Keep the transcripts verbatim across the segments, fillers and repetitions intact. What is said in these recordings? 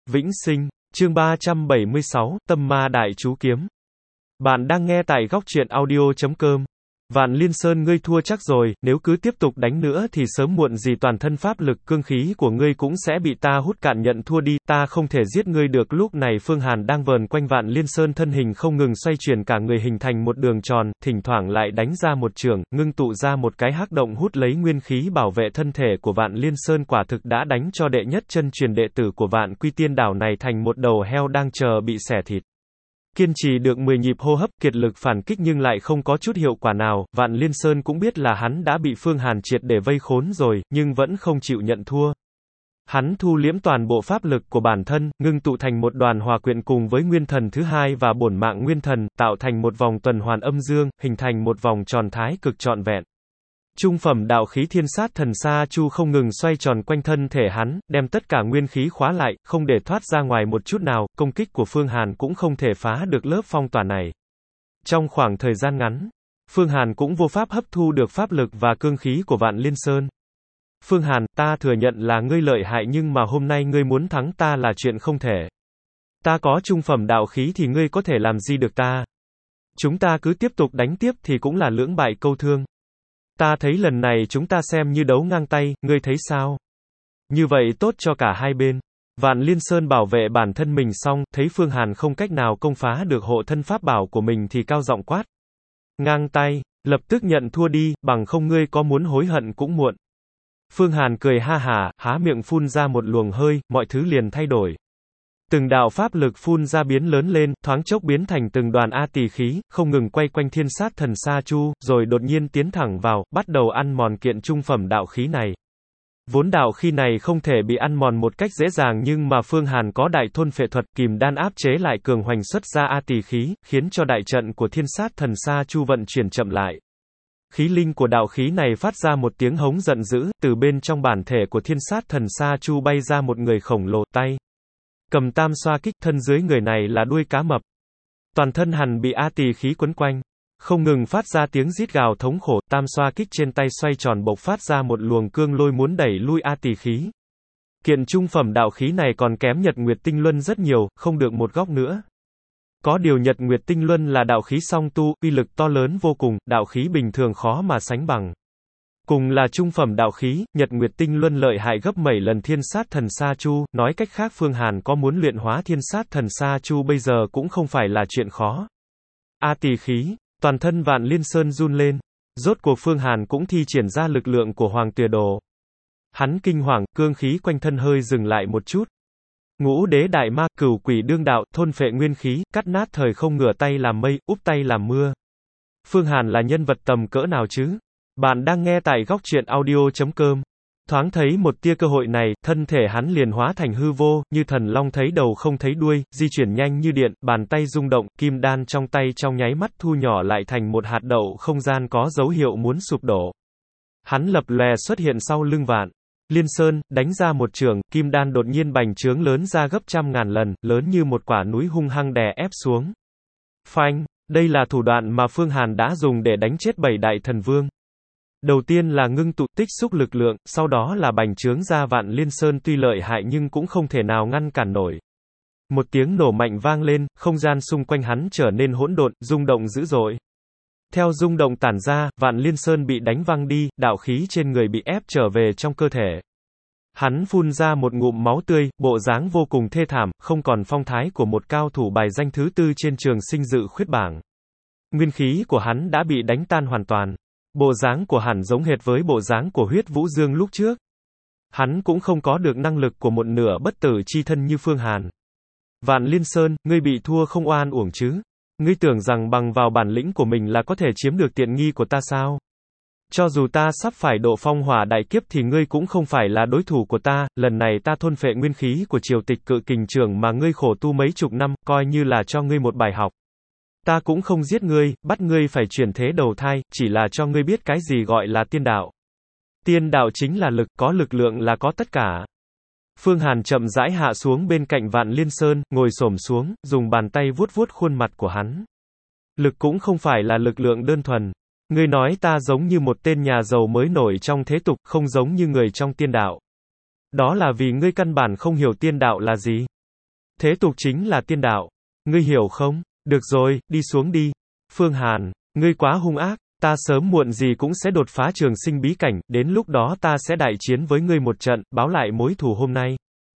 Vĩnh sinh, chương ba trăm bảy mươi sáu, Tâm Ma Đại Chú Kiếm. Bạn đang nghe tại góc truyện audio chấm com. Vạn Liên Sơn, ngươi thua chắc rồi, nếu cứ tiếp tục đánh nữa thì sớm muộn gì toàn thân pháp lực cương khí của ngươi cũng sẽ bị ta hút cạn, nhận thua đi, ta không thể giết ngươi được. Lúc này Phương Hàn đang vờn quanh Vạn Liên Sơn, thân hình không ngừng xoay chuyển, cả người hình thành một đường tròn, thỉnh thoảng lại đánh ra một chưởng, ngưng tụ ra một cái hắc động hút lấy nguyên khí bảo vệ thân thể của Vạn Liên Sơn. Quả thực đã đánh cho đệ nhất chân truyền đệ tử của Vạn Quy Tiên Đảo này thành một đầu heo đang chờ bị xẻ thịt. Kiên trì được mười nhịp hô hấp, kiệt lực phản kích nhưng lại không có chút hiệu quả nào. Vạn Liên Sơn cũng biết là hắn đã bị Phương Hàn triệt để vây khốn rồi, nhưng vẫn không chịu nhận thua. Hắn thu liễm toàn bộ pháp lực của bản thân, ngưng tụ thành một đoàn hòa quyện cùng với nguyên thần thứ hai và bổn mạng nguyên thần, tạo thành một vòng tuần hoàn âm dương, hình thành một vòng tròn thái cực trọn vẹn. Trung phẩm đạo khí Thiên Sát Thần Sa Chu không ngừng xoay tròn quanh thân thể hắn, đem tất cả nguyên khí khóa lại, không để thoát ra ngoài một chút nào. Công kích của Phương Hàn cũng không thể phá được lớp phong tỏa này. Trong khoảng thời gian ngắn, Phương Hàn cũng vô pháp hấp thu được pháp lực và cương khí của Vạn Liên Sơn. Phương Hàn, ta thừa nhận là ngươi lợi hại, nhưng mà hôm nay ngươi muốn thắng ta là chuyện không thể. Ta có trung phẩm đạo khí thì ngươi có thể làm gì được ta? Chúng ta cứ tiếp tục đánh tiếp thì cũng là lưỡng bại câu thương. Ta thấy lần này chúng ta xem như đấu ngang tay, ngươi thấy sao? Như vậy tốt cho cả hai bên. Vạn Liên Sơn bảo vệ bản thân mình xong, thấy Phương Hàn không cách nào công phá được hộ thân pháp bảo của mình thì cao giọng quát. Ngang tay, lập tức nhận thua đi, bằng không ngươi có muốn hối hận cũng muộn. Phương Hàn cười ha hả, há miệng phun ra một luồng hơi, mọi thứ liền thay đổi. Từng đạo pháp lực phun ra biến lớn lên, thoáng chốc biến thành từng đoàn A Tỳ khí, không ngừng quay quanh Thiên Sát Thần Sa Chu, rồi đột nhiên tiến thẳng vào, bắt đầu ăn mòn kiện trung phẩm đạo khí này. Vốn đạo khí này không thể bị ăn mòn một cách dễ dàng, nhưng mà Phương Hàn có đại thôn phệ thuật, kìm đan áp chế lại cường hoành xuất ra A Tỳ khí, khiến cho đại trận của Thiên Sát Thần Sa Chu vận chuyển chậm lại. Khí linh của đạo khí này phát ra một tiếng hống giận dữ, từ bên trong bản thể của Thiên Sát Thần Sa Chu bay ra một người khổng lồ, tay cầm tam xoa kích, thân dưới người này là đuôi cá mập. Toàn thân hắn bị A Tỳ khí quấn quanh, không ngừng phát ra tiếng rít gào thống khổ, tam xoa kích trên tay xoay tròn bộc phát ra một luồng cương lôi muốn đẩy lui A Tỳ khí. Kiện trung phẩm đạo khí này còn kém Nhật Nguyệt Tinh Luân rất nhiều, không được một góc nữa. Có điều Nhật Nguyệt Tinh Luân là đạo khí song tu, uy lực to lớn vô cùng, đạo khí bình thường khó mà sánh bằng. Cùng là trung phẩm đạo khí, Nhật Nguyệt Tinh Luân lợi hại gấp bảy lần Thiên Sát Thần Sa Chu, nói cách khác Phương Hàn có muốn luyện hóa Thiên Sát Thần Sa Chu bây giờ cũng không phải là chuyện khó. A Tỳ khí, toàn thân Vạn Liên Sơn run lên. Rốt cuộc Phương Hàn cũng thi triển ra lực lượng của Hoàng Tuyền Đồ. Hắn kinh hoàng, cương khí quanh thân hơi dừng lại một chút. Ngũ đế đại ma, cửu quỷ đương đạo, thôn phệ nguyên khí, cắt nát thời không, ngửa tay làm mây, úp tay làm mưa. Phương Hàn là nhân vật tầm cỡ nào chứ? Bạn đang nghe tại góc truyện audio chấm com. Thoáng thấy một tia cơ hội này, thân thể hắn liền hóa thành hư vô, như thần long thấy đầu không thấy đuôi, di chuyển nhanh như điện, bàn tay rung động, kim đan trong tay trong nháy mắt thu nhỏ lại thành một hạt đậu không gian có dấu hiệu muốn sụp đổ. Hắn lập lòe xuất hiện sau lưng Vạn Liên Sơn, đánh ra một chưởng, kim đan đột nhiên bành trướng lớn ra gấp trăm ngàn lần, lớn như một quả núi hung hăng đè ép xuống. Phanh, đây là thủ đoạn mà Phương Hàn đã dùng để đánh chết bảy đại thần vương. Đầu tiên là ngưng tụ tích xúc lực lượng, sau đó là bành trướng ra. Vạn Liên Sơn tuy lợi hại nhưng cũng không thể nào ngăn cản nổi. Một tiếng nổ mạnh vang lên, không gian xung quanh hắn trở nên hỗn độn, rung động dữ dội. Theo rung động tản ra, Vạn Liên Sơn bị đánh văng đi, đạo khí trên người bị ép trở về trong cơ thể. Hắn phun ra một ngụm máu tươi, bộ dáng vô cùng thê thảm, không còn phong thái của một cao thủ bài danh thứ tư trên trường sinh dự khuyết bảng. Nguyên khí của hắn đã bị đánh tan hoàn toàn. Bộ dáng của hắn giống hệt với bộ dáng của Huyết Vũ Dương lúc trước. Hắn cũng không có được năng lực của một nửa bất tử chi thân như Phương Hàn. Vạn Liên Sơn, ngươi bị thua không oan uổng chứ? Ngươi tưởng rằng bằng vào bản lĩnh của mình là có thể chiếm được tiện nghi của ta sao? Cho dù ta sắp phải độ phong hỏa đại kiếp thì ngươi cũng không phải là đối thủ của ta, lần này ta thôn phệ nguyên khí của Triều Tịch Cự Kình Trưởng mà ngươi khổ tu mấy chục năm, coi như là cho ngươi một bài học. Ta cũng không giết ngươi, bắt ngươi phải chuyển thế đầu thai, chỉ là cho ngươi biết cái gì gọi là tiên đạo. Tiên đạo chính là lực, có lực lượng là có tất cả. Phương Hàn chậm rãi hạ xuống bên cạnh Vạn Liên Sơn, ngồi xổm xuống, dùng bàn tay vuốt vuốt khuôn mặt của hắn. Lực cũng không phải là lực lượng đơn thuần. Ngươi nói ta giống như một tên nhà giàu mới nổi trong thế tục, không giống như người trong tiên đạo. Đó là vì ngươi căn bản không hiểu tiên đạo là gì. Thế tục chính là tiên đạo. Ngươi hiểu không? Được rồi, đi xuống đi. Phương Hàn, ngươi quá hung ác, ta sớm muộn gì cũng sẽ đột phá trường sinh bí cảnh, đến lúc đó ta sẽ đại chiến với ngươi một trận, báo lại mối thù hôm nay.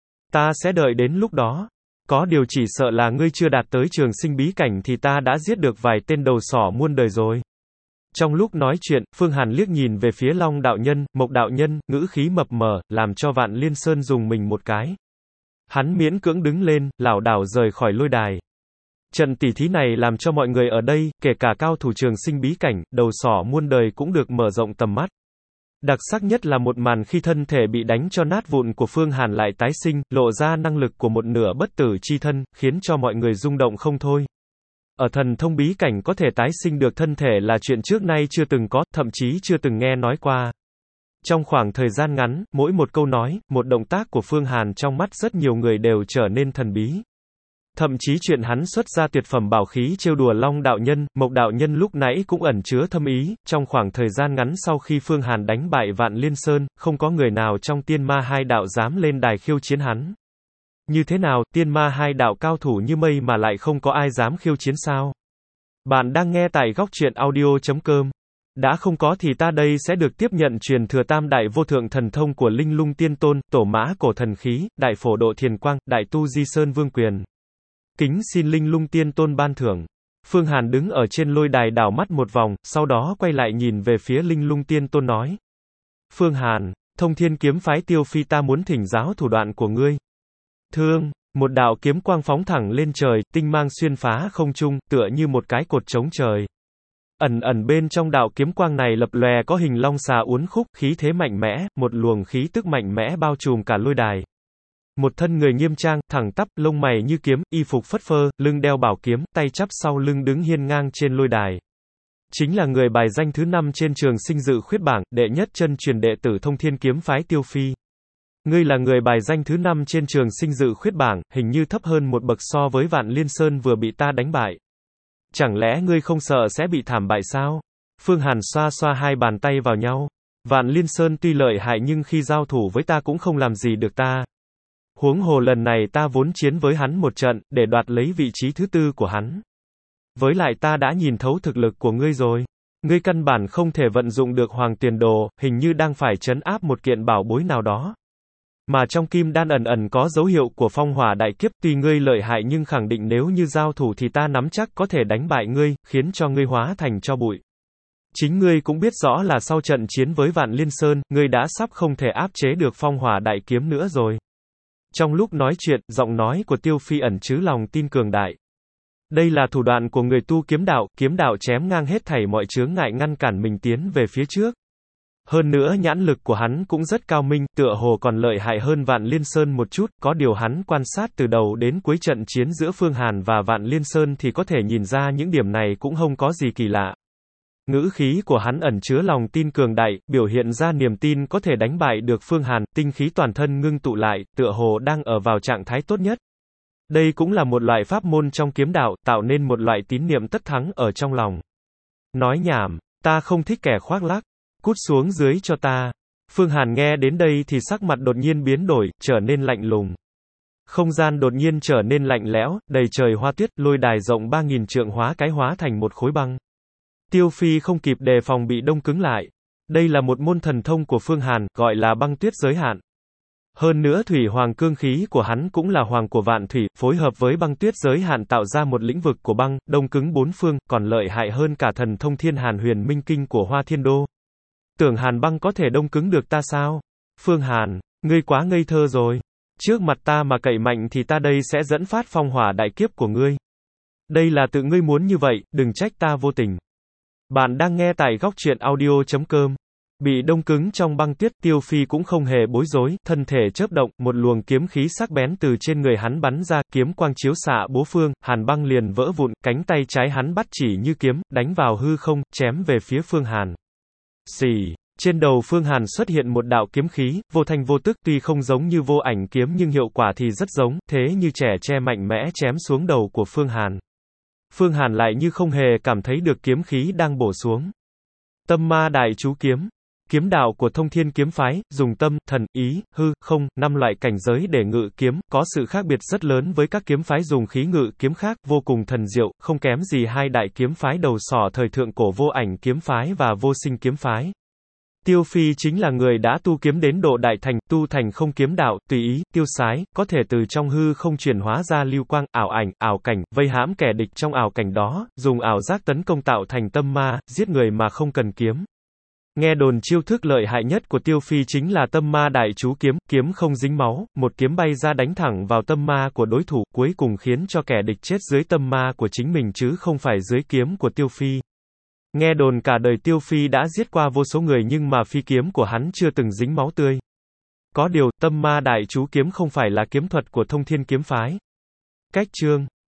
Ta sẽ đợi đến lúc đó. Có điều chỉ sợ là ngươi chưa đạt tới trường sinh bí cảnh thì ta đã giết được vài tên đầu sỏ muôn đời rồi. Trong lúc nói chuyện, Phương Hàn liếc nhìn về phía Long đạo nhân, Mộc đạo nhân, ngữ khí mập mờ, làm cho Vạn Liên Sơn dùng mình một cái. Hắn miễn cưỡng đứng lên, lảo đảo rời khỏi lôi đài. Trận tỉ thí này làm cho mọi người ở đây, kể cả cao thủ trường sinh bí cảnh, đầu sỏ muôn đời cũng được mở rộng tầm mắt. Đặc sắc nhất là một màn khi thân thể bị đánh cho nát vụn của Phương Hàn lại tái sinh, lộ ra năng lực của một nửa bất tử chi thân, khiến cho mọi người rung động không thôi. Ở thần thông bí cảnh có thể tái sinh được thân thể là chuyện trước nay chưa từng có, thậm chí chưa từng nghe nói qua. Trong khoảng thời gian ngắn, mỗi một câu nói, một động tác của Phương Hàn trong mắt rất nhiều người đều trở nên thần bí. Thậm chí chuyện hắn xuất ra tuyệt phẩm bảo khí trêu đùa Long đạo nhân, Mộc đạo nhân lúc nãy cũng ẩn chứa thâm ý, trong khoảng thời gian ngắn sau khi Phương Hàn đánh bại Vạn Liên Sơn, không có người nào trong tiên ma hai đạo dám lên đài khiêu chiến hắn. Như thế nào, tiên ma hai đạo cao thủ như mây mà lại không có ai dám khiêu chiến sao? Bạn đang nghe tại góc truyện audio chấm com. Đã không có thì ta đây sẽ được tiếp nhận truyền thừa tam đại vô thượng thần thông của Linh Lung Tiên Tôn, Tổ Mã Cổ Thần Khí, Đại Phổ Độ Thiền Quang, Đại Tu Di Sơn Vương Quyền. Kính xin Linh Lung Tiên Tôn ban thưởng. Phương Hàn đứng ở trên lôi đài đảo mắt một vòng, sau đó quay lại nhìn về phía Linh Lung Tiên Tôn nói. Phương Hàn, Thông Thiên Kiếm Phái Tiêu Phi ta muốn thỉnh giáo thủ đoạn của ngươi. Thương, một đạo kiếm quang phóng thẳng lên trời, tinh mang xuyên phá không trung, tựa như một cái cột chống trời. Ẩn ẩn bên trong đạo kiếm quang này lập lòe có hình long xà uốn khúc, khí thế mạnh mẽ, một luồng khí tức mạnh mẽ bao trùm cả lôi đài. Một thân người nghiêm trang, thẳng tắp, lông mày như kiếm, y phục phất phơ, lưng đeo bảo kiếm, tay chắp sau lưng đứng hiên ngang trên lôi đài. Chính là người bài danh thứ năm trên trường sinh dự khuyết bảng, đệ nhất chân truyền đệ tử Thông Thiên Kiếm Phái Tiêu Phi. Ngươi là người bài danh thứ năm trên trường sinh dự khuyết bảng, hình như thấp hơn một bậc so với Vạn Liên Sơn vừa bị ta đánh bại. Chẳng lẽ ngươi không sợ sẽ bị thảm bại sao? Phương Hàn xoa xoa hai bàn tay vào nhau. Vạn Liên Sơn tuy lợi hại nhưng khi giao thủ với ta cũng không làm gì được ta. Huống hồ lần này ta vốn chiến với hắn một trận, để đoạt lấy vị trí thứ tư của hắn. Với lại ta đã nhìn thấu thực lực của ngươi rồi. Ngươi căn bản không thể vận dụng được Hoàng Tiền Đồ, hình như đang phải trấn áp một kiện bảo bối nào đó. Mà trong kim đan ẩn ẩn có dấu hiệu của phong hỏa đại kiếp, tuy ngươi lợi hại nhưng khẳng định nếu như giao thủ thì ta nắm chắc có thể đánh bại ngươi, khiến cho ngươi hóa thành tro bụi. Chính ngươi cũng biết rõ là sau trận chiến với Vạn Liên Sơn, ngươi đã sắp không thể áp chế được phong hỏa đại kiếm nữa rồi. Trong lúc nói chuyện, giọng nói của Tiêu Phi ẩn chứa lòng tin cường đại. Đây là thủ đoạn của người tu kiếm đạo, kiếm đạo chém ngang hết thảy mọi chướng ngại ngăn cản mình tiến về phía trước. Hơn nữa nhãn lực của hắn cũng rất cao minh, tựa hồ còn lợi hại hơn Vạn Liên Sơn một chút, có điều hắn quan sát từ đầu đến cuối trận chiến giữa Phương Hàn và Vạn Liên Sơn thì có thể nhìn ra những điểm này cũng không có gì kỳ lạ. Ngữ khí của hắn ẩn chứa lòng tin cường đại, biểu hiện ra niềm tin có thể đánh bại được Phương Hàn, tinh khí toàn thân ngưng tụ lại, tựa hồ đang ở vào trạng thái tốt nhất. Đây cũng là một loại pháp môn trong kiếm đạo, tạo nên một loại tín niệm tất thắng ở trong lòng. Nói nhảm, ta không thích kẻ khoác lác. Cút xuống dưới cho ta. Phương Hàn nghe đến đây thì sắc mặt đột nhiên biến đổi, trở nên lạnh lùng. Không gian đột nhiên trở nên lạnh lẽo, đầy trời hoa tuyết, lôi đài rộng ba nghìn trượng hóa cái hóa thành một khối băng. Tiêu Phi không kịp đề phòng bị đông cứng lại. Đây là một môn thần thông của Phương Hàn, gọi là băng tuyết giới hạn. Hơn nữa thủy hoàng cương khí của hắn cũng là hoàng của vạn thủy, phối hợp với băng tuyết giới hạn tạo ra một lĩnh vực của băng, đông cứng bốn phương, còn lợi hại hơn cả thần thông Thiên Hàn Huyền Minh Kinh của Hoa Thiên Đô. Tưởng Hàn băng có thể đông cứng được ta sao? Phương Hàn, ngươi quá ngây thơ rồi. Trước mặt ta mà cậy mạnh thì ta đây sẽ dẫn phát phong hỏa đại kiếp của ngươi. Đây là tự ngươi muốn như vậy, đừng trách ta vô tình. Bạn đang nghe tại góc truyện audio chấm com. Bị đông cứng trong băng tuyết, Tiêu Phi cũng không hề bối rối, thân thể chớp động, một luồng kiếm khí sắc bén từ trên người hắn bắn ra, kiếm quang chiếu xạ bố phương, Hàn băng liền vỡ vụn, cánh tay trái hắn bắt chỉ như kiếm, đánh vào hư không, chém về phía Phương Hàn. Xì, trên đầu Phương Hàn xuất hiện một đạo kiếm khí, vô thanh vô tức, tuy không giống như vô ảnh kiếm nhưng hiệu quả thì rất giống, thế như trẻ tre mạnh mẽ chém xuống đầu của Phương Hàn. Phương Hàn lại như không hề cảm thấy được kiếm khí đang bổ xuống. Tâm ma đại chú kiếm. Kiếm đạo của Thông Thiên kiếm phái, dùng tâm, thần, ý, hư, không, năm loại cảnh giới để ngự kiếm, có sự khác biệt rất lớn với các kiếm phái dùng khí ngự kiếm khác, vô cùng thần diệu, không kém gì hai đại kiếm phái đầu sỏ thời thượng cổ Vô Ảnh kiếm phái và Vô Sinh kiếm phái. Tiêu Phi chính là người đã tu kiếm đến độ đại thành, tu thành không kiếm đạo, tùy ý, tiêu sái, có thể từ trong hư không chuyển hóa ra lưu quang, ảo ảnh, ảo cảnh, vây hãm kẻ địch trong ảo cảnh đó, dùng ảo giác tấn công tạo thành tâm ma, giết người mà không cần kiếm. Nghe đồn chiêu thức lợi hại nhất của Tiêu Phi chính là tâm ma đại chú kiếm, kiếm không dính máu, một kiếm bay ra đánh thẳng vào tâm ma của đối thủ, cuối cùng khiến cho kẻ địch chết dưới tâm ma của chính mình chứ không phải dưới kiếm của Tiêu Phi. Nghe đồn cả đời Tiêu Phi đã giết qua vô số người nhưng mà phi kiếm của hắn chưa từng dính máu tươi. Có điều, tâm ma đại chú kiếm không phải là kiếm thuật của Thông Thiên kiếm phái. Cách chương